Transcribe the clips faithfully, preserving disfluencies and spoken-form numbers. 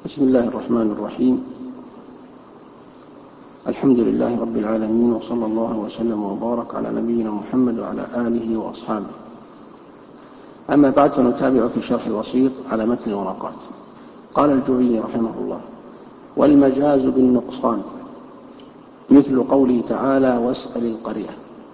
بسم الله الرحمن الرحيم. الحمد لله رب العالمين، وصلى الله وسلم وبارك على نبينا محمد وعلى آله وأصحابه. أما بعد، فنتابع في شرح الوسيط على متن الورقات. قال الجويني رحمه الله: والمجاز بالنقصان مثل قوله تعالى: واسأل القرية.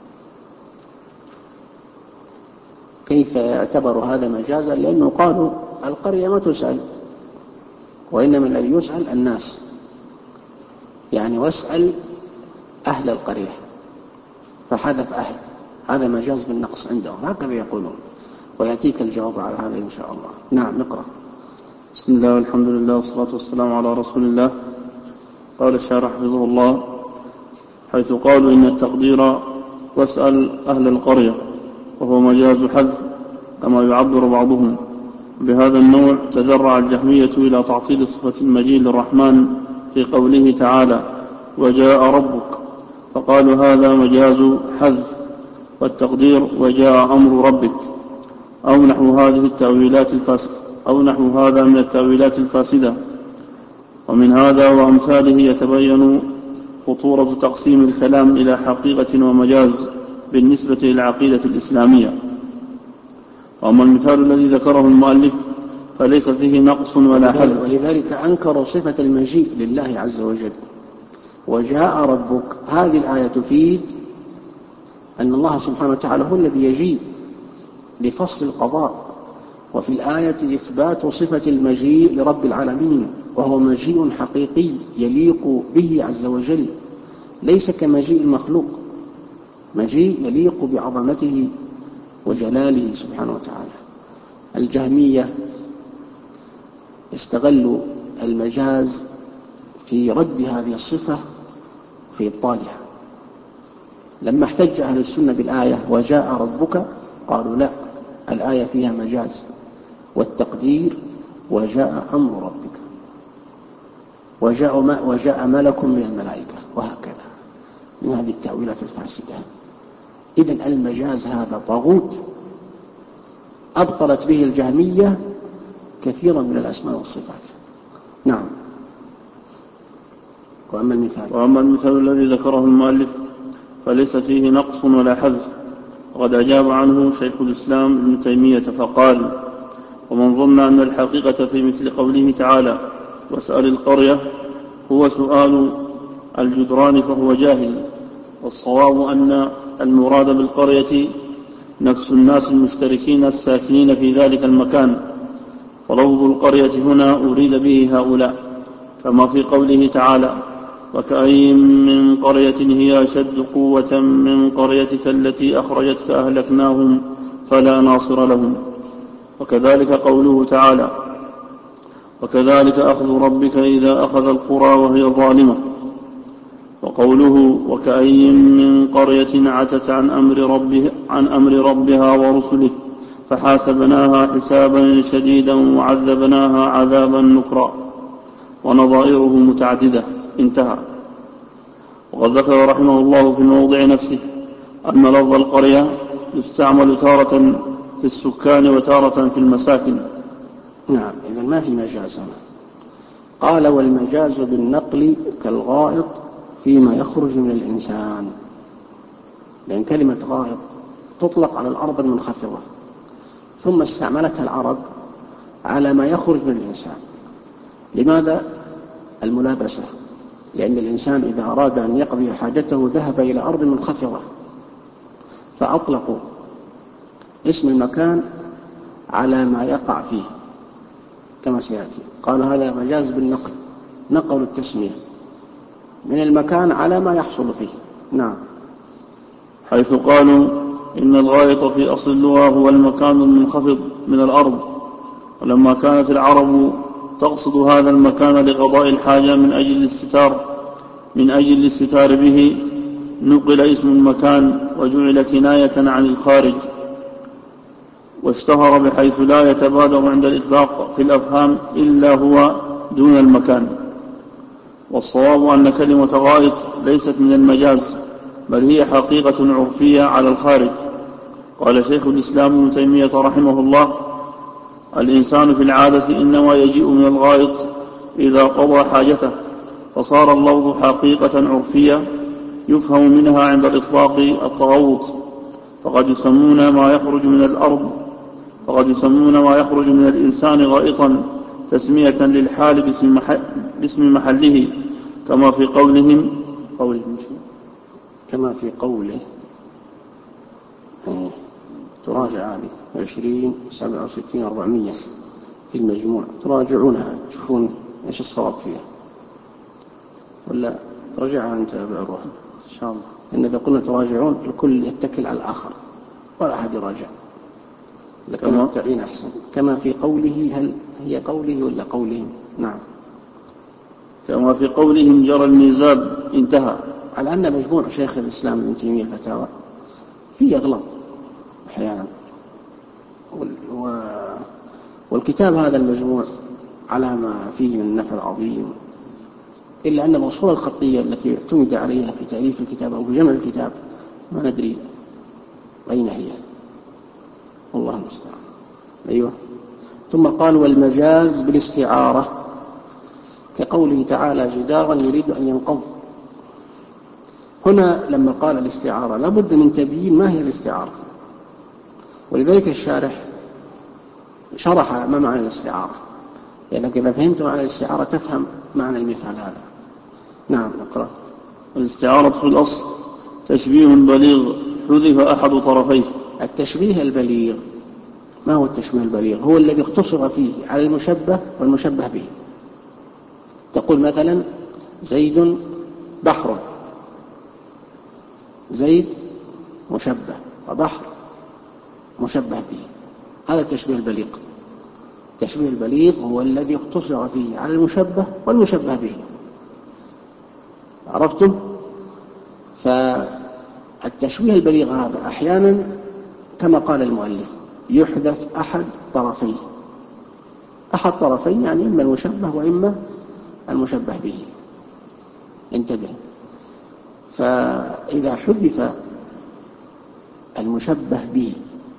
كيف يعتبر هذا مجازا؟ لأنه قالوا القرية ما تسأل، وإنما الذي يسأل الناس، يعني واسأل أهل القرية، فحذف أهل، هذا مجاز بالنقص عندهم، هكذا يقولون، ويأتيك الجواب على هذا إن شاء الله. نعم، اقرأ. بسم الله والحمد لله والصلاة والسلام على رسول الله. قال الشارح حفظه الله: حيث قالوا إن التقدير واسأل أهل القرية وهو مجاز حذف كما يعبر بعضهم. بهذا النوع تذرع الجهمية إلى تعطيل صفة المجيء للرحمن في قوله تعالى: وجاء ربك، فقالوا هذا مجاز حذف، والتقدير وجاء أمر ربك، أو نحو هذه التأويلات الفاسدة أو نحو هذا من التأويلات الفاسدة. ومن هذا وأمثاله يتبين خطورة تقسيم الكلام إلى حقيقة ومجاز بالنسبة للعقيدة الإسلامية. وأما المثال الذي ذكره المؤلف فليس فيه نقص ولا حذف، ولذلك أنكروا صفة المجيء لله عز وجل. وجاء ربك، هذه الآية تفيد أن الله سبحانه وتعالى هو الذي يجيء لفصل القضاء، وفي الآية إثبات صفة المجيء لرب العالمين، وهو مجيء حقيقي يليق به عز وجل، ليس كمجيء المخلوق، مجيء يليق بعظمته وجلاله سبحانه وتعالى. الجهمية استغلوا المجاز في رد هذه الصفة في إبطالها. لما احتج أهل السنة بالآية وجاء ربك، قالوا لا، الآية فيها مجاز، والتقدير وجاء أمر ربك، وجاء, ما وجاء ملك من الملائكة، وهكذا من هذه التأويلات الفاسدة. إذن المجاز هذا طاغوت أبطلت به الجهمية كثيرا من الأسماء والصفات. نعم. وأما المثال وأما المثال الذي ذكره المؤلف فليس فيه نقص ولا حذف، وقد أجاب عنه شيخ الإسلام ابن تيمية فقال: ومن ظن أن الحقيقة في مثل قوله تعالى: واسأل القرية هو سؤال الجدران فهو جاهل، والصواب أن المراد بالقرية نفس الناس المشتركين الساكنين في ذلك المكان، فلفظ القرية هنا أريد به هؤلاء، كما في قوله تعالى: وكأين من قرية هي أشد قوة من قريتك التي أخرجتك أهلكناهم فلا ناصر لهم. وكذلك قوله تعالى: وكذلك أخذ ربك إذا أخذ القرى وهي ظالمة. وقوله: وكأين من قرية عتت عن أمر ربها, عن أمر ربها ورسله فحاسبناها حسابا شديدا وعذبناها عذابا نكرا، ونظائره متعددة. انتهى. وقد ذكر رحمه الله في الموضع نفسه أن لفظ القرية يستعمل تارة في السكان وتارة في المساكن. نعم، إذن ما في مجاز هنا. قال: والمجاز بالنقل كالغائط فيما يخرج من الإنسان، لأن كلمة غائط تطلق على الأرض المنخفضة، ثم استعملتها العرب على ما يخرج من الإنسان. لماذا؟ الملابسة، لأن الإنسان إذا أراد أن يقضي حاجته ذهب إلى أرض منخفضة، فأطلقوا اسم المكان على ما يقع فيه كما سيأتي. قال هذا مجاز بالنقل، نقل التسمية من المكان على ما يحصل فيه. نعم. حيث قالوا إن الغائط في أصل اللغة هو المكان المنخفض من الأرض، ولما كانت العرب تقصد هذا المكان لقضاء الحاجة من أجل الاستتار من أجل الاستتار به، نقل اسم المكان وجعل كناية عن الخارج، واشتهر بحيث لا يتبادر عند الإطلاق في الأفهام إلا هو دون المكان. والصواب أن كلمة غائط ليست من المجاز، بل هي حقيقة عرفية على الخارج. قال شيخ الإسلام ابن تيمية رحمه الله: الإنسان في العادة إنما يجيء من الغائط إذا قضى حاجته، فصار اللفظ حقيقة عرفية يفهم منها عند الإطلاق التغوط، فقد يسمون ما يخرج من الأرض فقد يسمون ما يخرج من الإنسان غائطا تسمية للحال باسم, محل باسم محله، كما في قولهم قولهم كما في قوله تراجع هذه عشرين سبعة وستين أربعمية في المجموع، تراجعونها تشوفون إيش الصواب فيها، ولا تراجعها أنت بعروح إن شاء الله. إن إذا قلنا تراجعون الكل يتكل على الآخر ولا أحد يراجع، لكن التعيين أحسن. كما في قوله، هل هي قوله ولا قولهم؟ نعم، كما في قولهم جرى الميزاب انتهى. على أن مجموع شيخ الإسلام ابن تيمية الفتاوى فيه أغلاط أحيانا، والكتاب هذا المجموع على ما فيه من النفع العظيم، إلا أن الأصول الخطية التي اعتمد عليها في تأليف الكتاب أو في جمع الكتاب ما ندري أين هي، والله المستعان. أيوة. ثم قال والمجاز بالاستعارة كقوله تعالى جدارا يريد أن ينقض. هنا لما قال الاستعارة لابد من تبيين ما هي الاستعارة، ولذلك الشارح شرح ما معنى الاستعارة، لأنك إذا فهمت معنى الاستعارة تفهم معنى المثال هذا. نعم، اقرأ. الاستعارة في الأصل تشبيه بليغ حذف أحد طرفيه. التشبيه البليغ، ما هو التشبيه البليغ؟ هو الذي اقتصر فيه على المشبه والمشبه به. تقول مثلا زيد بحر، زيد مشبه وبحر مشبه به، هذا التشبيه البليغ. التشبيه البليغ هو الذي اقتصر فيه على المشبه والمشبه به. عرفتم؟ فالتشبيه البليغ هذا أحيانا كما قال المؤلف يحذف أحد طرفيه، أحد طرفيه يعني إما المشبه وإما المشبه به. انتبه، فإذا حذف المشبه به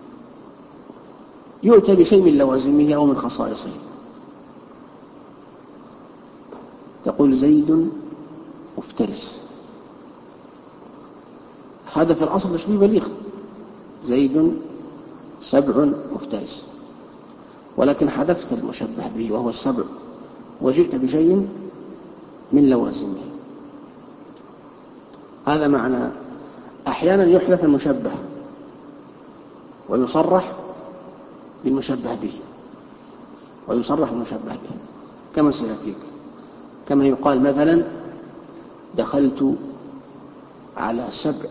يؤتى بشيء من لوازمه أو من خصائصه. تقول زيد مفترس، هذا في الأصل تشبيه بليغ، زيد سبع مفترس، ولكن حذفت المشبه به وهو السبع وجئت بشيء من لوازمه. هذا معنى أحيانا يحذف المشبه ويصرح بالمشبه به، ويصرح بالمشبه به كما سيأتيك، كما يقال مثلا دخلت على سبع،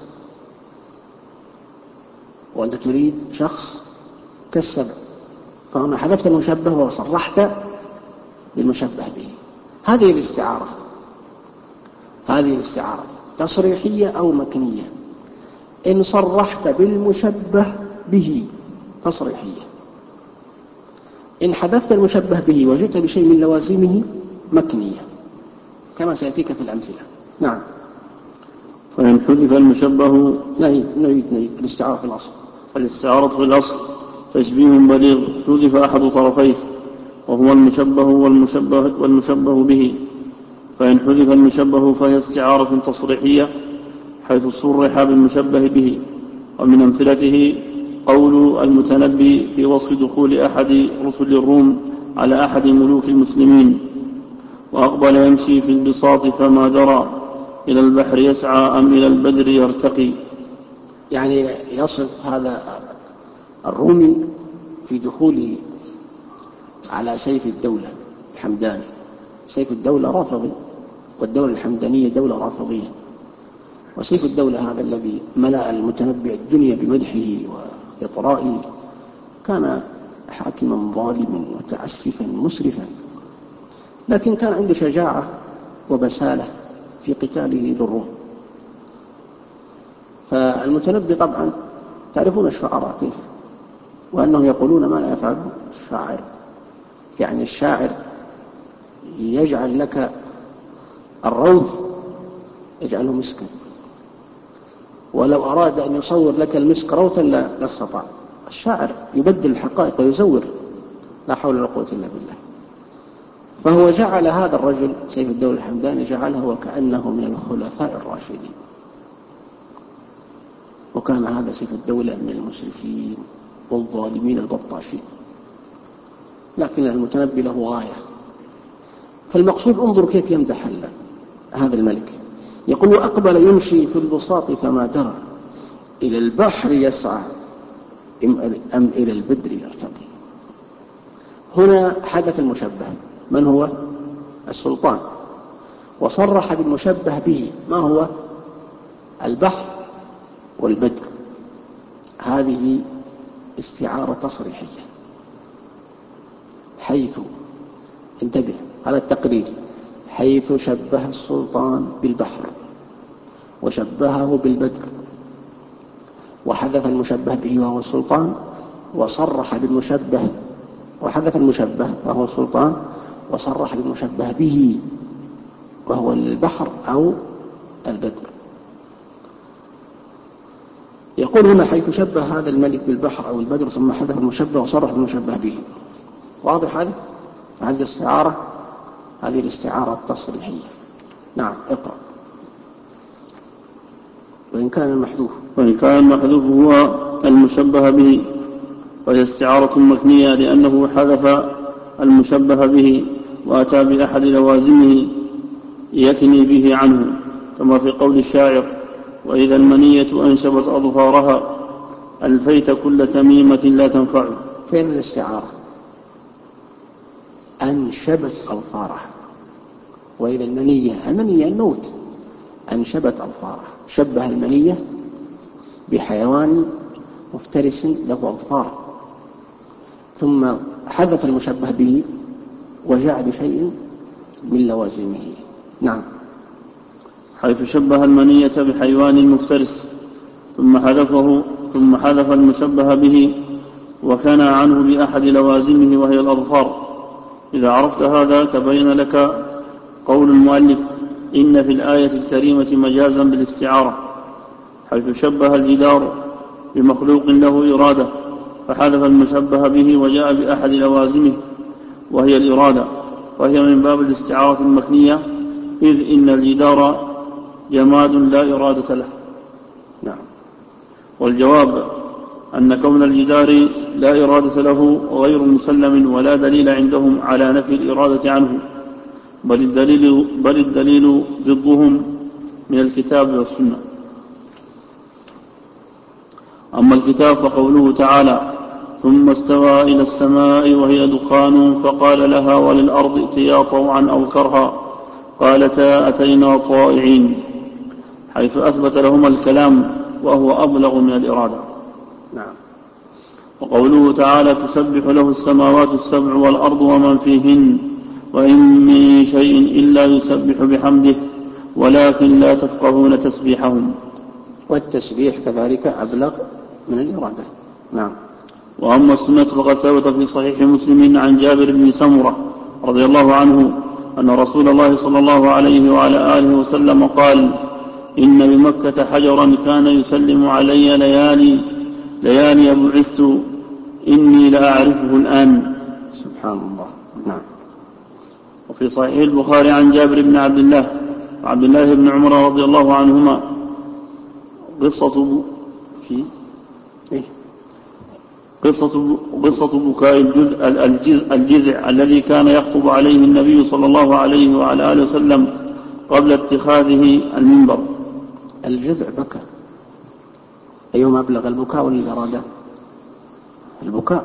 وأنت تريد شخص كالسبع، فهنا حذفت المشبه وصرحت بالمشبه به. هذه الاستعارة، هذه الاستعارة تصريحية أو مكنية. إن صرحت بالمشبه به تصريحية، إن حذفت المشبه به وجئت بشيء من لوازمه مكنية، كما سيأتيك في الأمثلة. نعم. فإن حذف المشبه نعيد نعيد نعيد الاستعارة في الأصل. الاستعارة في الأصل تشبيه بليغ حذف أحد طرفيه وهو المشبه والمشبه, والمشبه به. فإن حذف المشبه فهي استعارة تصريحية حيث صرح بالمشبه به. ومن أمثلته قول المتنبي في وصف دخول أحد رسل الروم على أحد ملوك المسلمين: وأقبل يمشي في البساط فما درى إلى البحر يسعى أم إلى البدر يرتقي. يعني يصف هذا الرومي في دخوله على سيف الدولة الحمداني. سيف الدولة رافضي، والدولة الحمدانية دولة رافضية، وسيف الدولة هذا الذي ملأ المتنبي الدنيا بمدحه وإطرائه كان حاكما ظالما متعسفا مسرفا، لكن كان عنده شجاعة وبسالة في قتاله للروم. فالمتنبي طبعا تعرفون الشعراء كيف، وأنهم يقولون ما لا يفعله الشاعر. يعني الشاعر يجعل لك الروث يجعله مسكا، ولو أراد أن يصور لك المسك روثا لا استطاع. الشاعر يبدل الحقائق ويزور، لا حول ولا قوة إلا بالله. فهو جعل هذا الرجل سيف الدولة الحمداني جعله وكأنه من الخلفاء الراشدين، وكان هذا سيف الدولة من المسرفين والظالمين البطاشين، لكن المتنبي له غاية. فالمقصود انظر كيف يمدح هذا الملك، يقول: وأقبل يمشي في البساط فما درى إلى البحر يسعى أم إلى البدر يرتقي. هنا حدث المشبه، من هو؟ السلطان، وصرح بالمشبه به، ما هو؟ البحر والبدر. هذه استعارة تصريحية، حيث انتبه على التقرير، حيث شبه السلطان بالبحر وشبهه بالبدر وحذف المشبه به وهو السلطان، وصرح بالمشبه وحذف المشبه وهو السلطان، وصرح بالمشبه به وهو البحر أو البدر. يقول هنا: حيث شبه هذا الملك بالبحر أو البدر ثم حذف المشبه وصرح بالمشبه به. واضح هذه؟ هذه الاستعارة، هذه الاستعارة التصريحية. نعم، اقرأ. وإن كان المحذوف وإن كان المحذوف هو المشبه به وهي استعارة مكنية، لأنه حذف المشبه به وأتى بأحد لوازمه يكني به عنه، كما في قول الشاعر: وإذا المنية أنشبت أظفارها ألفيت كل تميمة لا تنفع. فين الاستعارة؟ أنشبت أظفارها. وإذا المنية، المنية الموت، أنشبت أظفارها، شبه المنية بحيوان مفترس له أظفار، ثم حذف المشبه به وجاء بشيء من لوازمه. نعم. حيث شبه المنية بحيوان مفترس ثم حذفه ثم حذف المشبه به وكان عنه بأحد لوازمه وهي الأظفار. إذا عرفت هذا تبين لك قول المؤلف: إن في الآية الكريمة مجازا بالاستعارة، حيث شبه الجدار بمخلوق له إرادة فحذف المشبه به وجاء بأحد لوازمه وهي الإرادة، وهي من باب الاستعارة المكنية، إذ إن الجدار جماد لا إرادة له. نعم. والجواب أن كون الجدار لا إرادة له غير مسلم ولا دليل عندهم على نفي الإرادة عنه، بل الدليل, بل الدليل ضدهم من الكتاب والسنة. أما الكتاب فقوله تعالى: ثم استوى إلى السماء وهي دخان فقال لها وللأرض ائتيا طوعا أو كرها قالتا أتينا طائعين، حيث أثبت لهما الكلام وهو أبلغ من الإرادة. نعم. وقوله تعالى: تسبح له السماوات السبع والأرض ومن فيهن وإن من شيء إلا يسبح بحمده ولكن لا تفقهون تسبيحهم. والتسبيح كذلك أبلغ من الإرادة. نعم. وأما السنة فقد ثبت في صحيح مسلم عن جابر بن سمرة رضي الله عنه أن رسول الله صلى الله عليه وعلى آله وسلم قال: إن بمكة حجرا كان يسلم علي ليالي ليالي بعثت إني لأعرفه الآن. سبحان الله. نعم. وفي صحيح البخاري عن جابر بن عبد الله وعبد الله بن عمر رضي الله عنهما قصة في إيه؟ قصة, قصة بكاء الجذع, الجذع, الجذع الذي كان يخطب عليه النبي صلى الله عليه وعلى آله وسلم قبل اتخاذه المنبر. الجذع بكى، أيهما أبلغ، البكاء ولا الإرادة؟ البكاء،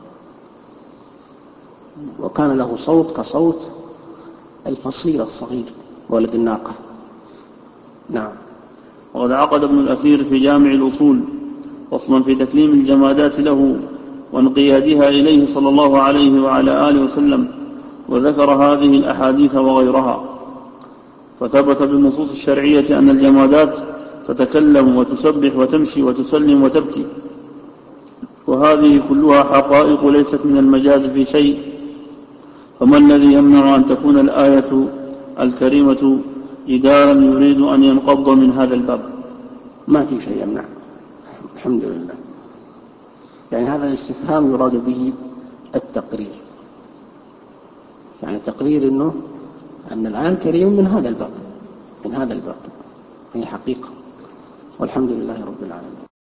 وكان له صوت كصوت الفصيل الصغير ولد الناقة. نعم. وقد عقد ابن الأثير في جامع الأصول فصلا في تكليم الجمادات له وانقيادها إليه صلى الله عليه وعلى آله وسلم، وذكر هذه الأحاديث وغيرها، فثبت بالنصوص الشرعية أن الجمادات تتكلم وتسبح وتمشي وتسلم وتبكي، وهذه كلها حقائق ليست من المجاز في شيء، فما الذي يمنع أن تكون الآية الكريمة جدارا يريد أن ينقض من هذا الباب؟ ما في شيء يمنع، الحمد لله. يعني هذا الاستفهام يراد به التقرير، يعني تقرير أنه أن الآية الكريمة من هذا الباب من هذا الباب هي حقيقة. والحمد لله رب العالمين.